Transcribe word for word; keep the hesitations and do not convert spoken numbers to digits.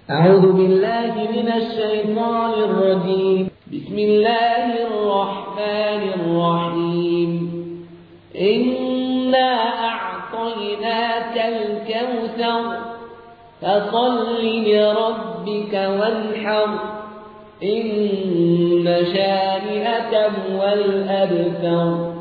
أعوذ بالله من الشيطان الرجيم. بسم الله الرحمن الرحيم. إنا أعطيناك الكوثر فصل لربك وانحر إن شانئك هو الأبتر.